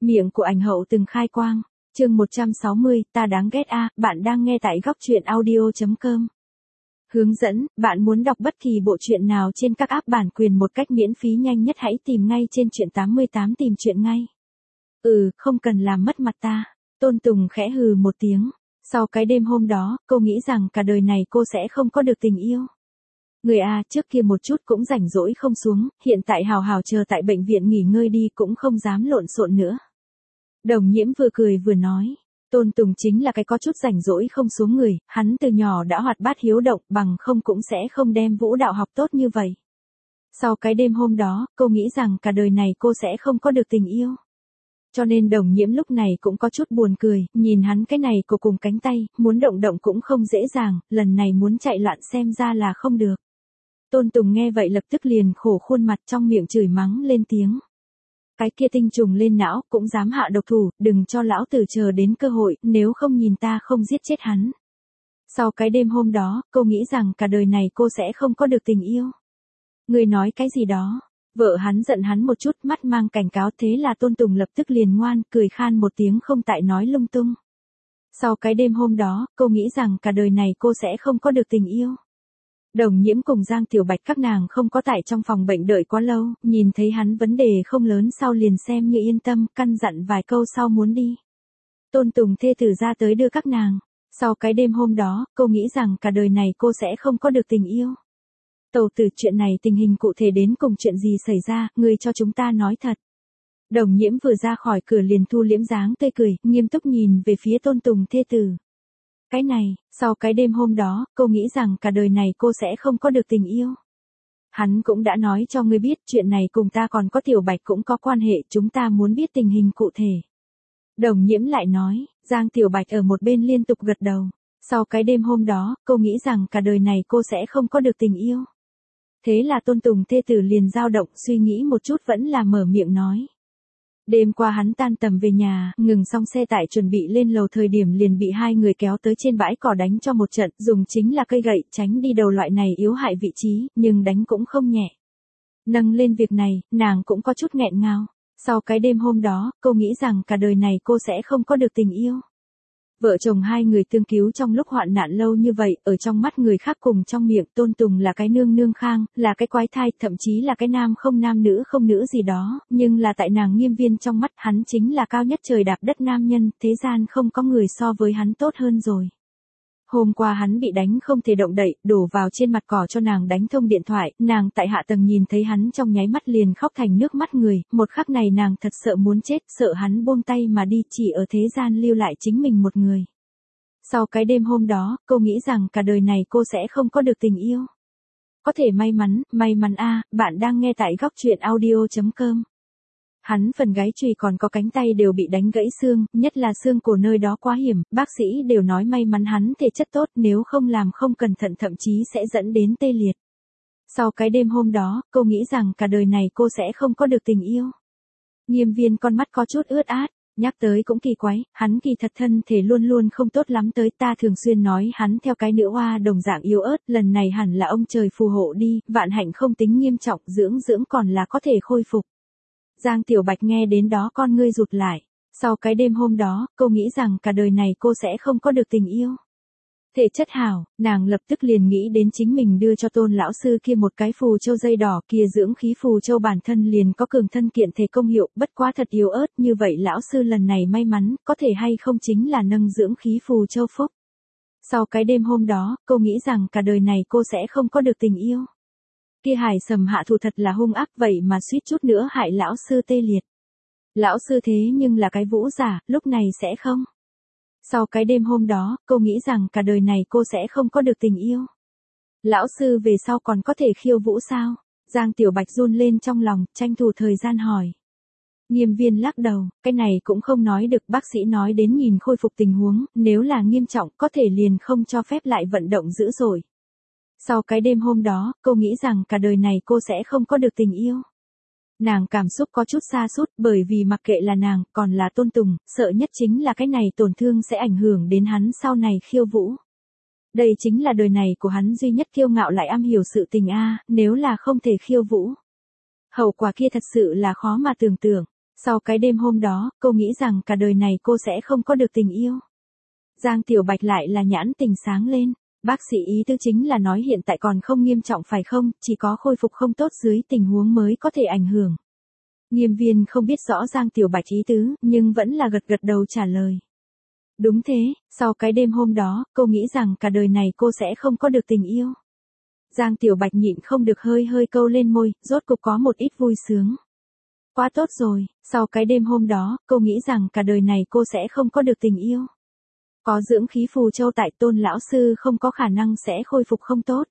Miệng của ảnh hậu từng khai quang. Chương 160, ta đáng ghét a, bạn đang nghe tại góc truyện audio.com. Hướng dẫn, bạn muốn đọc bất kỳ bộ truyện nào trên các app bản quyền một cách miễn phí nhanh nhất hãy tìm ngay trên truyện 88 tìm truyện ngay. Không cần làm mất mặt ta. Tôn Tùng khẽ hừ một tiếng. Sau cái đêm hôm đó, cô nghĩ rằng cả đời này cô sẽ không có được tình yêu. Người trước kia một chút cũng rảnh rỗi không xuống, hiện tại hào hào chờ tại bệnh viện nghỉ ngơi đi cũng không dám lộn xộn nữa. Đồng Nhiễm vừa cười vừa nói, Tôn Tùng chính là cái có chút rảnh rỗi không xuống người, hắn từ nhỏ đã hoạt bát hiếu động, bằng không cũng sẽ không đem vũ đạo học tốt như vậy. Sau cái đêm hôm đó, cô nghĩ rằng cả đời này cô sẽ không có được tình yêu. Cho nên Đồng Nhiễm lúc này cũng có chút buồn cười, nhìn hắn cái này cô cùng cánh tay, muốn động động cũng không dễ dàng, lần này muốn chạy loạn xem ra là không được. Tôn Tùng nghe vậy lập tức liền khổ khuôn mặt trong miệng chửi mắng lên tiếng. Cái kia tinh trùng lên não cũng dám hạ độc thủ, đừng cho lão tử chờ đến cơ hội, nếu không nhìn ta không giết chết hắn. Sau cái đêm hôm đó, cô nghĩ rằng cả đời này cô sẽ không có được tình yêu. Người nói cái gì đó? Vợ hắn giận hắn một chút, mắt mang cảnh cáo, thế là Tôn Tùng lập tức liền ngoan, cười khan một tiếng không tại nói lung tung. Sau cái đêm hôm đó, cô nghĩ rằng cả đời này cô sẽ không có được tình yêu. Đồng Nhiễm cùng Giang Tiểu Bạch các nàng không có tại trong phòng bệnh đợi quá lâu, nhìn thấy hắn vấn đề không lớn sau liền xem như yên tâm, căn dặn vài câu sau muốn đi. Tôn Tùng thê tử ra tới đưa các nàng. Sau cái đêm hôm đó, cô nghĩ rằng cả đời này cô sẽ không có được tình yêu. Tẩu tử, chuyện này tình hình cụ thể đến cùng chuyện gì xảy ra, người cho chúng ta nói thật. Đồng Nhiễm vừa ra khỏi cửa liền thu liễm dáng tươi cười, nghiêm túc nhìn về phía Tôn Tùng thê tử. Cái này, sau cái đêm hôm đó, cô nghĩ rằng cả đời này cô sẽ không có được tình yêu. Hắn cũng đã nói cho ngươi biết, chuyện này cùng ta còn có Tiểu Bạch cũng có quan hệ, chúng ta muốn biết tình hình cụ thể. Đồng Nhiễm lại nói, Giang Tiểu Bạch ở một bên liên tục gật đầu. Sau cái đêm hôm đó, cô nghĩ rằng cả đời này cô sẽ không có được tình yêu. Thế là Tôn Tùng thê tử liền dao động, suy nghĩ một chút vẫn là mở miệng nói. Đêm qua hắn tan tầm về nhà, ngừng xong xe tải chuẩn bị lên lầu thời điểm liền bị hai người kéo tới trên bãi cỏ đánh cho một trận, dùng chính là cây gậy, tránh đi đầu loại này yếu hại vị trí, nhưng đánh cũng không nhẹ. Nâng lên việc này, nàng cũng có chút nghẹn ngào. Sau cái đêm hôm đó, cô nghĩ rằng cả đời này cô sẽ không có được tình yêu. Vợ chồng hai người tương cứu trong lúc hoạn nạn lâu như vậy, ở trong mắt người khác cùng trong miệng Tôn Tùng là cái nương nương khang, là cái quái thai, thậm chí là cái nam không nữ gì đó, nhưng là tại nàng Nghiêm Viên trong mắt hắn chính là cao nhất trời đạp đất nam nhân, thế gian không có người so với hắn tốt hơn rồi. Hôm qua hắn bị đánh không thể động đậy, đổ vào trên mặt cỏ cho nàng đánh thông điện thoại, nàng tại hạ tầng nhìn thấy hắn trong nháy mắt liền khóc thành nước mắt người, một khắc này nàng thật sợ muốn chết, sợ hắn buông tay mà đi, chỉ ở thế gian lưu lại chính mình một người. Sau cái đêm hôm đó, cô nghĩ rằng cả đời này cô sẽ không có được tình yêu. Có thể may mắn bạn đang nghe tại góc truyện audio.com. Hắn phần gáy chùy còn có cánh tay đều bị đánh gãy xương, nhất là xương cổ nơi đó quá hiểm, bác sĩ đều nói may mắn hắn thể chất tốt, nếu không làm không cẩn thận thậm chí sẽ dẫn đến tê liệt. Sau cái đêm hôm đó, cô nghĩ rằng cả đời này cô sẽ không có được tình yêu. Nghiêm Viên con mắt có chút ướt át, nhắc tới cũng kỳ quái, hắn kỳ thật thân thể luôn luôn không tốt lắm tới, ta thường xuyên nói hắn theo cái nữ oa đồng dạng yếu ớt, lần này hẳn là ông trời phù hộ đi, vạn hạnh không tính nghiêm trọng, dưỡng còn là có thể khôi phục. Giang Tiểu Bạch nghe đến đó con ngươi rụt lại. Sau cái đêm hôm đó, cô nghĩ rằng cả đời này cô sẽ không có được tình yêu. Thể chất hảo, nàng lập tức liền nghĩ đến chính mình đưa cho Tôn lão sư kia một cái phù châu dây đỏ, kia dưỡng khí phù châu bản thân liền có cường thân kiện thể công hiệu, bất quá thật yếu ớt, như vậy lão sư lần này may mắn, có thể hay không chính là nâng dưỡng khí phù châu phúc. Sau cái đêm hôm đó, cô nghĩ rằng cả đời này cô sẽ không có được tình yêu. Kia Hải Sầm hạ thủ thật là hung ác, vậy mà suýt chút nữa hại lão sư tê liệt. Lão sư thế nhưng là cái vũ giả, lúc này sẽ không. Sau cái đêm hôm đó, cô nghĩ rằng cả đời này cô sẽ không có được tình yêu. Lão sư về sau còn có thể khiêu vũ sao? Giang Tiểu Bạch run lên trong lòng, tranh thủ thời gian hỏi. Nghiêm Viên lắc đầu, cái này cũng không nói được, bác sĩ nói đến nhìn khôi phục tình huống, nếu là nghiêm trọng có thể liền không cho phép lại vận động dữ dội. Sau cái đêm hôm đó, cô nghĩ rằng cả đời này cô sẽ không có được tình yêu. Nàng cảm xúc có chút sa sút, bởi vì mặc kệ là nàng, còn là Tôn Tùng, sợ nhất chính là cái này tổn thương sẽ ảnh hưởng đến hắn sau này khiêu vũ. Đây chính là đời này của hắn duy nhất kiêu ngạo lại am hiểu sự tình nếu là không thể khiêu vũ. Hậu quả kia thật sự là khó mà tưởng tượng. Sau cái đêm hôm đó, cô nghĩ rằng cả đời này cô sẽ không có được tình yêu. Giang Tiểu Bạch lại là nhãn tình sáng lên. Bác sĩ ý tứ chính là nói hiện tại còn không nghiêm trọng phải không, chỉ có khôi phục không tốt dưới tình huống mới có thể ảnh hưởng. Nghiêm viên không biết rõ Giang Tiểu Bạch ý tứ, nhưng vẫn là gật gật đầu trả lời. Đúng thế, sau cái đêm hôm đó, cô nghĩ rằng cả đời này cô sẽ không có được tình yêu. Giang Tiểu Bạch nhịn không được hơi hơi câu lên môi, rốt cục có một ít vui sướng. Quá tốt rồi, sau cái đêm hôm đó, cô nghĩ rằng cả đời này cô sẽ không có được tình yêu. Có dưỡng khí phù châu tại Tôn lão sư không có khả năng sẽ khôi phục không tốt.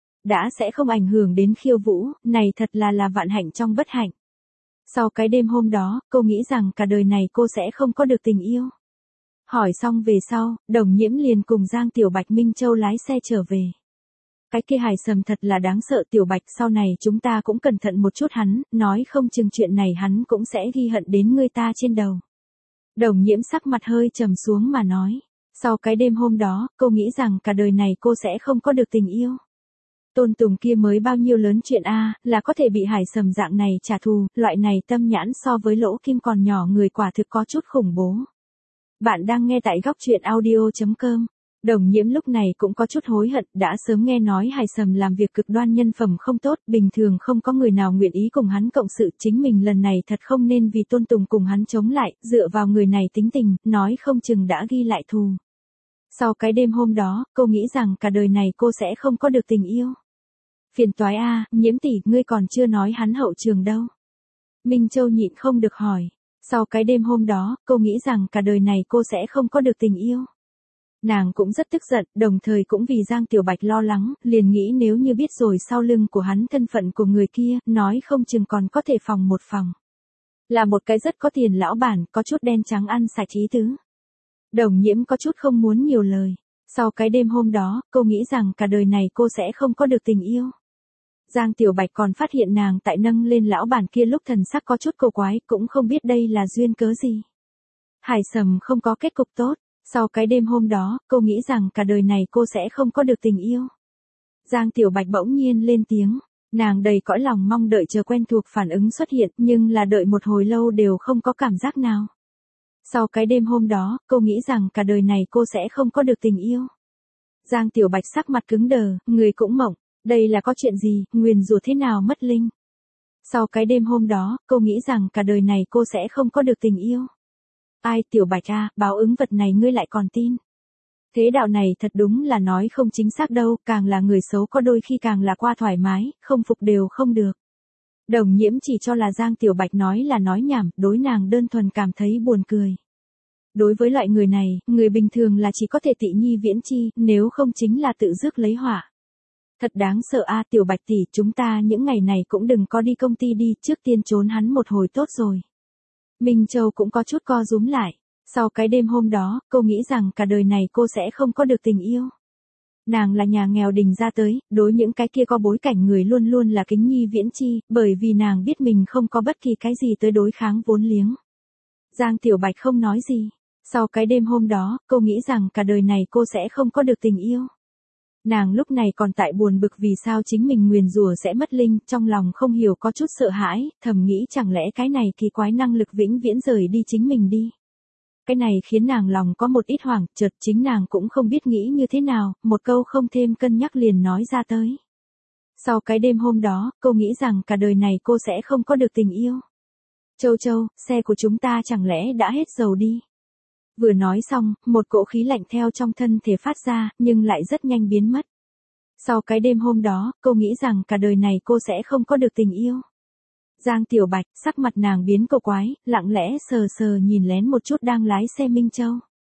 Đã sẽ không ảnh hưởng đến Khiêu Vũ, này thật là vạn hạnh trong bất hạnh. Sau cái đêm hôm đó, cô nghĩ rằng cả đời này cô sẽ không có được tình yêu. Hỏi xong về sau, Đồng Nhiễm liền cùng Giang Tiểu Bạch Minh Châu lái xe trở về. Cái kia Hải Sầm thật là đáng sợ Tiểu Bạch, sau này chúng ta cũng cẩn thận một chút hắn, nói không chừng chuyện này hắn cũng sẽ ghi hận đến người ta trên đầu. Đồng Nhiễm sắc mặt hơi trầm xuống mà nói. Sau cái đêm hôm đó, cô nghĩ rằng cả đời này cô sẽ không có được tình yêu. Tôn Tùng kia mới bao nhiêu lớn chuyện a, là có thể bị Hải Sầm dạng này trả thù, loại này tâm nhãn so với Lỗ Kim còn nhỏ người quả thực có chút khủng bố. Bạn đang nghe tại góc truyện audio.com. Đồng Nhiễm lúc này cũng có chút hối hận, đã sớm nghe nói Hải Sầm làm việc cực đoan nhân phẩm không tốt, bình thường không có người nào nguyện ý cùng hắn cộng sự, chính mình lần này thật không nên vì Tôn Tùng cùng hắn chống lại, dựa vào người này tính tình, nói không chừng đã ghi lại thù. Sau cái đêm hôm đó, cô nghĩ rằng cả đời này cô sẽ không có được tình yêu. Phiền toái a, Nhiễm tỷ, ngươi còn chưa nói hắn hậu trường đâu. Minh Châu nhịn không được hỏi. Sau cái đêm hôm đó, cô nghĩ rằng cả đời này cô sẽ không có được tình yêu. Nàng cũng rất tức giận, đồng thời cũng vì Giang Tiểu Bạch lo lắng, liền nghĩ nếu như biết rồi sau lưng của hắn thân phận của người kia, nói không chừng còn có thể phòng một phòng. Là một cái rất có tiền lão bản, có chút đen trắng ăn sạch ý tứ. Đồng Nhiễm có chút không muốn nhiều lời. Sau cái đêm hôm đó, cô nghĩ rằng cả đời này cô sẽ không có được tình yêu. Giang Tiểu Bạch còn phát hiện nàng tại nâng lên lão bản kia lúc thần sắc có chút cổ quái, cũng không biết đây là duyên cớ gì. Hải Sầm không có kết cục tốt. Sau cái đêm hôm đó, cô nghĩ rằng cả đời này cô sẽ không có được tình yêu. Giang Tiểu Bạch bỗng nhiên lên tiếng. Nàng đầy cõi lòng mong đợi chờ quen thuộc phản ứng xuất hiện, nhưng là đợi một hồi lâu đều không có cảm giác nào. Sau cái đêm hôm đó, cô nghĩ rằng cả đời này cô sẽ không có được tình yêu. Giang Tiểu Bạch sắc mặt cứng đờ, người cũng mộng. Đây là có chuyện gì, nguyền rủa thế nào mất linh. Sau cái đêm hôm đó, cô nghĩ rằng cả đời này cô sẽ không có được tình yêu. Ai Tiểu Bạch a, báo ứng vật này ngươi lại còn tin. Thế đạo này thật đúng là nói không chính xác đâu, càng là người xấu có đôi khi càng là qua thoải mái, không phục đều không được. Đồng Nhiễm chỉ cho là Giang Tiểu Bạch nói là nói nhảm, đối nàng đơn thuần cảm thấy buồn cười. Đối với loại người này, người bình thường là chỉ có thể tị nhi viễn chi, nếu không chính là tự rước lấy họa. Thật đáng sợ a, Tiểu Bạch tỷ, chúng ta những ngày này cũng đừng có đi công ty đi, trước tiên trốn hắn một hồi tốt rồi. Minh Châu cũng có chút co rúm lại. Sau cái đêm hôm đó, cô nghĩ rằng cả đời này cô sẽ không có được tình yêu. Nàng là nhà nghèo đình ra tới, đối những cái kia có bối cảnh người luôn luôn là kính nhi viễn chi, bởi vì nàng biết mình không có bất kỳ cái gì tới đối kháng vốn liếng. Giang Tiểu Bạch không nói gì. Sau cái đêm hôm đó, cô nghĩ rằng cả đời này cô sẽ không có được tình yêu. Nàng lúc này còn tại buồn bực vì sao chính mình nguyền rủa sẽ mất linh, trong lòng không hiểu có chút sợ hãi, thầm nghĩ chẳng lẽ cái này kỳ quái năng lực vĩnh viễn rời đi chính mình đi. Cái này khiến nàng lòng có một ít hoảng, chợt chính nàng cũng không biết nghĩ như thế nào, một câu không thêm cân nhắc liền nói ra tới. Sau cái đêm hôm đó, cô nghĩ rằng cả đời này cô sẽ không có được tình yêu. Châu Châu, xe của chúng ta chẳng lẽ đã hết dầu đi. Vừa nói xong, một cỗ khí lạnh theo trong thân thể phát ra, nhưng lại rất nhanh biến mất. Sau cái đêm hôm đó, cô nghĩ rằng cả đời này cô sẽ không có được tình yêu. Giang Tiểu Bạch, sắc mặt nàng biến cổ quái, lặng lẽ sờ sờ nhìn lén một chút đang lái xe Minh Châu.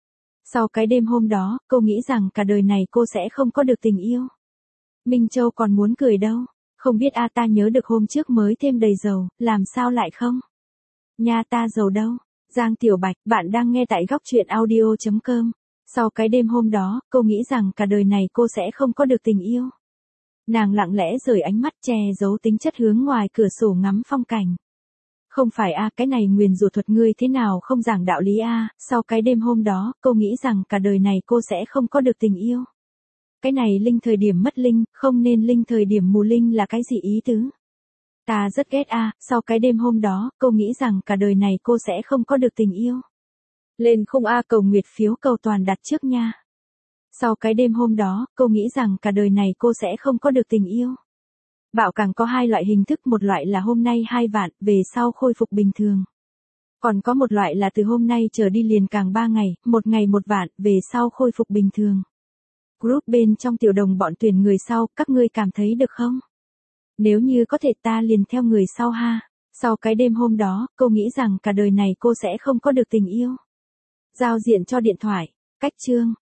Sau cái đêm hôm đó, cô nghĩ rằng cả đời này cô sẽ không có được tình yêu. Minh Châu còn muốn cười đâu, không biết a ta nhớ được hôm trước mới thêm đầy dầu, làm sao lại không? Nha ta dầu đâu? Giang Tiểu Bạch, bạn đang nghe tại góc truyện audio.com. Sau cái đêm hôm đó, cô nghĩ rằng cả đời này cô sẽ không có được tình yêu. Nàng lặng lẽ rời ánh mắt che giấu tính chất hướng ngoài cửa sổ ngắm phong cảnh. Không phải a, cái này nguyền rủa thuật ngươi thế nào không giảng đạo lý a, sau cái đêm hôm đó, cô nghĩ rằng cả đời này cô sẽ không có được tình yêu. Cái này linh thời điểm mất linh, không nên linh thời điểm mù linh là cái gì ý tứ? Ta rất ghét a, sau cái đêm hôm đó, cô nghĩ rằng cả đời này cô sẽ không có được tình yêu. Lên khung A cầu nguyệt phiếu cầu toàn đặt trước nha. Sau cái đêm hôm đó, cô nghĩ rằng cả đời này cô sẽ không có được tình yêu. Bạo càng có hai loại hình thức, một loại là hôm nay 2 vạn, về sau khôi phục bình thường. Còn có một loại là từ hôm nay trở đi liền càng 3 ngày, 1 ngày 1 vạn, về sau khôi phục bình thường. Group bên trong tiểu đồng bọn tuyển người sau, các ngươi cảm thấy được không? Nếu như có thể ta liền theo người sau ha. Sau cái đêm hôm đó, cô nghĩ rằng cả đời này cô sẽ không có được tình yêu. Giao diện cho điện thoại. Cách chương.